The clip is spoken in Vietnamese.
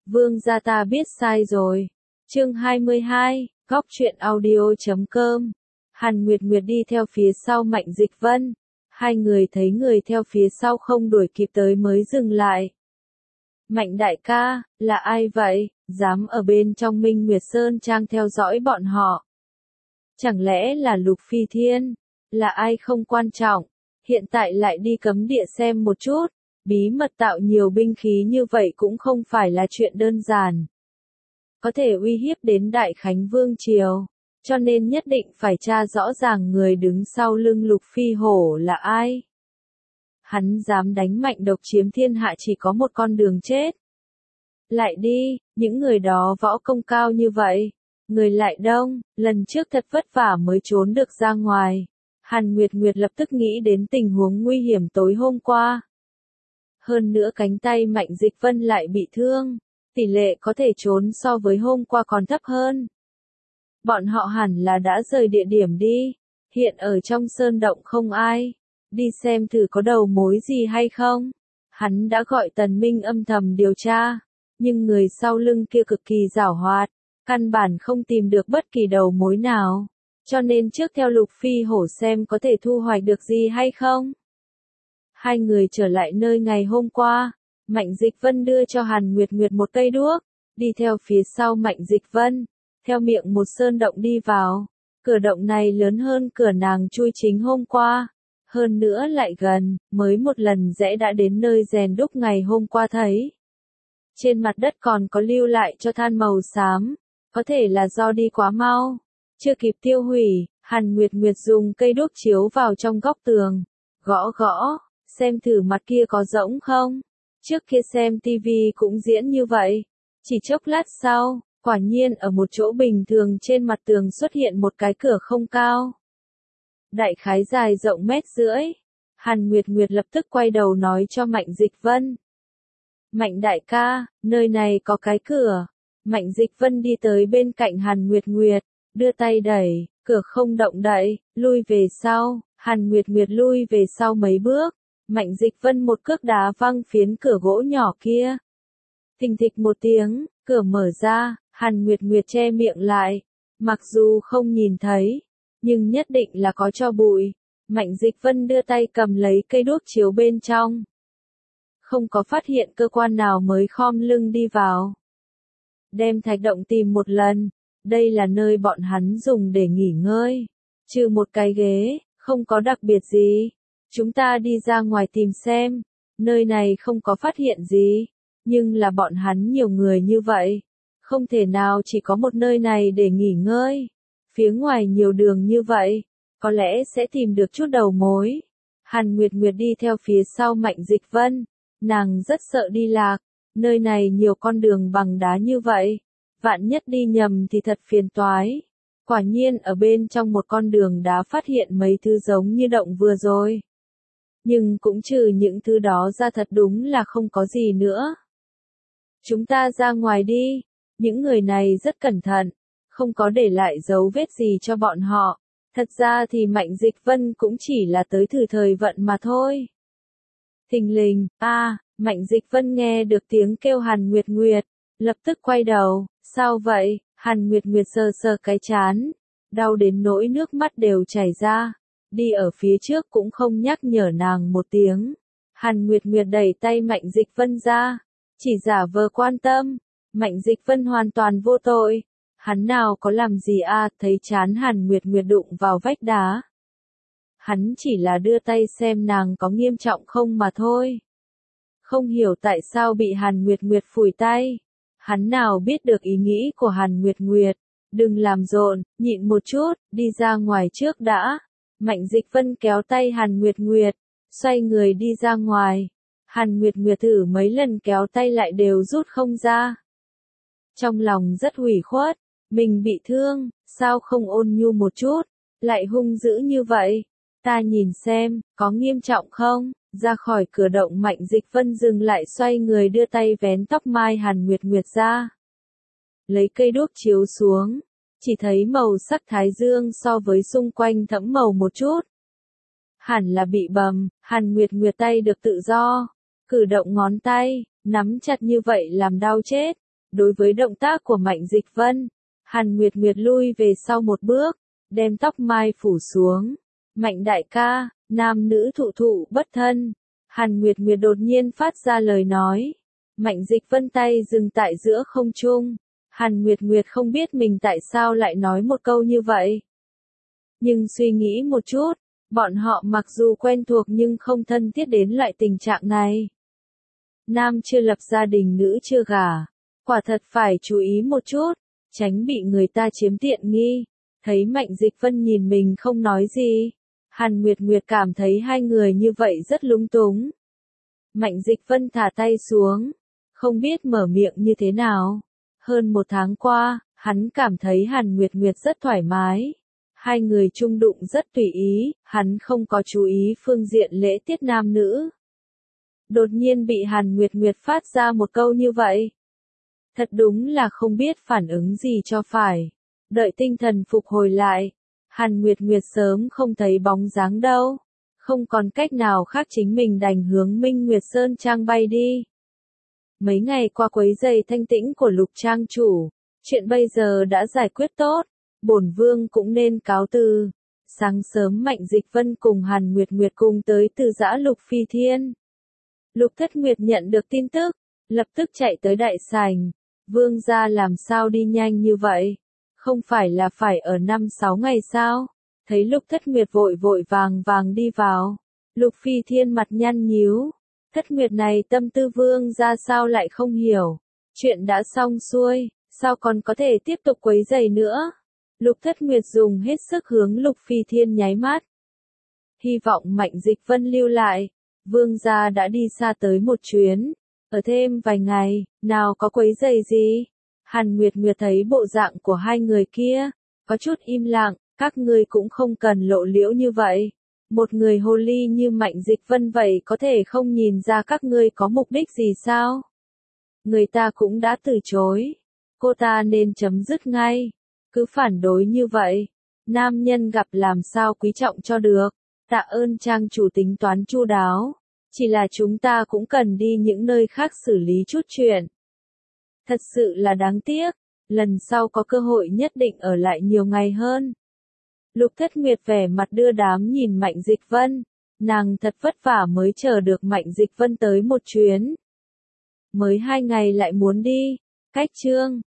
Vương gia ta biết sai rồi. Chương 22, góc truyện audio.com. Hàn Nguyệt Nguyệt đi theo phía sau Mạnh Dịch Vân. Hai người thấy người theo phía sau không đuổi kịp tới mới dừng lại. Mạnh đại ca, là ai vậy, dám ở bên trong Minh Nguyệt Sơn Trang theo dõi bọn họ? Chẳng lẽ là Lục Phi Thiên? Là ai không quan trọng, hiện tại lại đi cấm địa xem một chút, bí mật tạo nhiều binh khí như vậy cũng không phải là chuyện đơn giản. Có thể uy hiếp đến Đại Khánh Vương Triều, cho nên nhất định phải tra rõ ràng người đứng sau lưng Lục Phi Hổ là ai. Hắn dám đánh mạnh độc chiếm thiên hạ chỉ có một con đường chết. Lại đi, những người đó võ công cao như vậy, người lại đông, lần trước thật vất vả mới trốn được ra ngoài. Hàn Nguyệt Nguyệt lập tức nghĩ đến tình huống nguy hiểm tối hôm qua. Hơn nữa cánh tay Mạnh Dịch Vân lại bị thương, tỷ lệ có thể trốn so với hôm qua còn thấp hơn. Bọn họ hẳn là đã rời địa điểm đi, hiện ở trong sơn động không ai, đi xem thử có đầu mối gì hay không. Hắn đã gọi Tần Minh âm thầm điều tra, nhưng người sau lưng kia cực kỳ giảo hoạt, căn bản không tìm được bất kỳ đầu mối nào, cho nên trước theo Lục Phi Hổ xem có thể thu hoạch được gì hay không. Hai người trở lại nơi ngày hôm qua, Mạnh Dịch Vân đưa cho Hàn Nguyệt Nguyệt một cây đuốc, đi theo phía sau Mạnh Dịch Vân, theo miệng một sơn động đi vào. Cửa động này lớn hơn cửa nàng chui chính hôm qua, hơn nữa lại gần, mới một lần rẽ đã đến nơi rèn đúc ngày hôm qua thấy. Trên mặt đất còn có lưu lại cho than màu xám, có thể là do đi quá mau, chưa kịp tiêu hủy. Hàn Nguyệt Nguyệt dùng cây đuốc chiếu vào trong góc tường, gõ gõ, xem thử mặt kia có rỗng không. Trước kia xem tivi cũng diễn như vậy. Chỉ chốc lát sau, quả nhiên ở một chỗ bình thường trên mặt tường xuất hiện một cái cửa không cao. Đại khái dài rộng 1,5 mét. Hàn Nguyệt Nguyệt lập tức quay đầu nói cho Mạnh Dịch Vân. Mạnh đại ca, nơi này có cái cửa. Mạnh Dịch Vân đi tới bên cạnh Hàn Nguyệt Nguyệt, đưa tay đẩy, cửa không động đậy, lui về sau. Hàn Nguyệt Nguyệt lui về sau mấy bước. Mạnh Dịch Vân một cước đá văng phiến cửa gỗ nhỏ kia. Thình thịch một tiếng, cửa mở ra, Hàn Nguyệt Nguyệt che miệng lại. Mặc dù không nhìn thấy, nhưng nhất định là có tro bụi. Mạnh Dịch Vân đưa tay cầm lấy cây đuốc chiếu bên trong. Không có phát hiện cơ quan nào mới khom lưng đi vào. Đem thạch động tìm một lần, đây là nơi bọn hắn dùng để nghỉ ngơi. Trừ một cái ghế, không có đặc biệt gì. Chúng ta đi ra ngoài tìm xem, nơi này không có phát hiện gì, nhưng là bọn hắn nhiều người như vậy, không thể nào chỉ có một nơi này để nghỉ ngơi. Phía ngoài nhiều đường như vậy, có lẽ sẽ tìm được chút đầu mối. Hàn Nguyệt Nguyệt đi theo phía sau Mạnh Dịch Vân, nàng rất sợ đi lạc, nơi này nhiều con đường bằng đá như vậy, vạn nhất đi nhầm thì thật phiền toái. Quả nhiên ở bên trong một con đường đá phát hiện mấy thứ giống như động vừa rồi. Nhưng cũng trừ những thứ đó ra thật đúng là không có gì nữa. Chúng ta ra ngoài đi, những người này rất cẩn thận, không có để lại dấu vết gì cho bọn họ. Thật ra thì Mạnh Dịch Vân cũng chỉ là tới thử thời vận mà thôi. Thình lình, Mạnh Dịch Vân nghe được tiếng kêu Hàn Nguyệt Nguyệt, lập tức quay đầu, sao vậy? Hàn Nguyệt Nguyệt sờ sờ cái trán, đau đến nỗi nước mắt đều chảy ra. Đi ở phía trước cũng không nhắc nhở nàng một tiếng. Hàn Nguyệt Nguyệt đẩy tay Mạnh Dịch Vân ra, chỉ giả vờ quan tâm. Mạnh Dịch Vân hoàn toàn vô tội, hắn nào có làm gì thấy chán Hàn Nguyệt Nguyệt đụng vào vách đá. Hắn chỉ là đưa tay xem nàng có nghiêm trọng không mà thôi. Không hiểu tại sao bị Hàn Nguyệt Nguyệt phủi tay. Hắn nào biết được ý nghĩ của Hàn Nguyệt Nguyệt, đừng làm rộn, nhịn một chút, đi ra ngoài trước đã. Mạnh Dịch Vân kéo tay Hàn Nguyệt Nguyệt, xoay người đi ra ngoài. Hàn Nguyệt Nguyệt thử mấy lần kéo tay lại đều rút không ra. Trong lòng rất hủy khuất, mình bị thương, sao không ôn nhu một chút, lại hung dữ như vậy. Ta nhìn xem, có nghiêm trọng không? Ra khỏi cửa động Mạnh Dịch Vân dừng lại xoay người đưa tay vén tóc mai Hàn Nguyệt Nguyệt ra. Lấy cây đuốc chiếu xuống, chỉ thấy màu sắc thái dương so với xung quanh thẫm màu một chút. Hẳn là bị bầm, Hàn Nguyệt Nguyệt tay được tự do, cử động ngón tay, nắm chặt như vậy làm đau chết. Đối với động tác của Mạnh Dịch Vân, Hàn Nguyệt Nguyệt lui về sau một bước, đem tóc mai phủ xuống. Mạnh đại ca, nam nữ thụ thụ bất thân. Hàn Nguyệt Nguyệt đột nhiên phát ra lời nói. Mạnh Dịch Vân tay dừng tại giữa không trung. Hàn Nguyệt Nguyệt không biết mình tại sao lại nói một câu như vậy. Nhưng suy nghĩ một chút, bọn họ mặc dù quen thuộc nhưng không thân thiết đến loại tình trạng này. Nam chưa lập gia đình, nữ chưa gả. Quả thật phải chú ý một chút, tránh bị người ta chiếm tiện nghi. Thấy Mạnh Dịch Vân nhìn mình không nói gì, Hàn Nguyệt Nguyệt cảm thấy hai người như vậy rất lung túng. Mạnh Dịch Vân thả tay xuống, không biết mở miệng như thế nào. Hơn một tháng qua, hắn cảm thấy Hàn Nguyệt Nguyệt rất thoải mái. Hai người chung đụng rất tùy ý, hắn không có chú ý phương diện lễ tiết nam nữ. Đột nhiên bị Hàn Nguyệt Nguyệt phát ra một câu như vậy. Thật đúng là không biết phản ứng gì cho phải. Đợi tinh thần phục hồi lại, Hàn Nguyệt Nguyệt sớm không thấy bóng dáng đâu. Không còn cách nào khác, chính mình đành hướng Minh Nguyệt Sơn Trang bay đi. Mấy ngày qua quấy rầy thanh tĩnh của Lục Trang chủ, chuyện bây giờ đã giải quyết tốt, bổn vương cũng nên cáo từ. Sáng sớm Mạnh Dịch Vân cùng Hàn Nguyệt Nguyệt cùng tới Từ Giã Lục Phi Thiên. Lục Thất Nguyệt nhận được tin tức, lập tức chạy tới đại sảnh. Vương gia làm sao đi nhanh như vậy? Không phải là phải ở 5-6 ngày sao? Thấy Lục Thất Nguyệt vội vội vàng vàng đi vào. Lục Phi Thiên mặt nhăn nhíu. Thất Nguyệt này tâm tư vương gia sao lại không hiểu? Chuyện đã xong xuôi, sao còn có thể tiếp tục quấy rầy nữa? Lục Thất Nguyệt dùng hết sức hướng Lục Phi Thiên nháy mắt. Hy vọng Mạnh Dịch Vân lưu lại. Vương gia đã đi xa tới một chuyến. Ở thêm vài ngày, nào có quấy rầy gì? Hàn Nguyệt Nguyệt thấy bộ dạng của hai người kia, có chút im lặng, các ngươi cũng không cần lộ liễu như vậy. Một người hồ ly như Mạnh Dịch Vân vậy có thể không nhìn ra các ngươi có mục đích gì sao? Người ta cũng đã từ chối. Cô ta nên chấm dứt ngay. Cứ phản đối như vậy. Nam nhân gặp làm sao quý trọng cho được. Tạ ơn trang chủ tính toán chu đáo. Chỉ là chúng ta cũng cần đi những nơi khác xử lý chút chuyện. Thật sự là đáng tiếc. Lần sau có cơ hội nhất định ở lại nhiều ngày hơn. Lục Thất Nguyệt vẻ mặt đưa đám nhìn Mạnh Dịch Vân. Nàng thật vất vả mới chờ được Mạnh Dịch Vân tới một chuyến. Mới 2 ngày lại muốn đi. Cách chương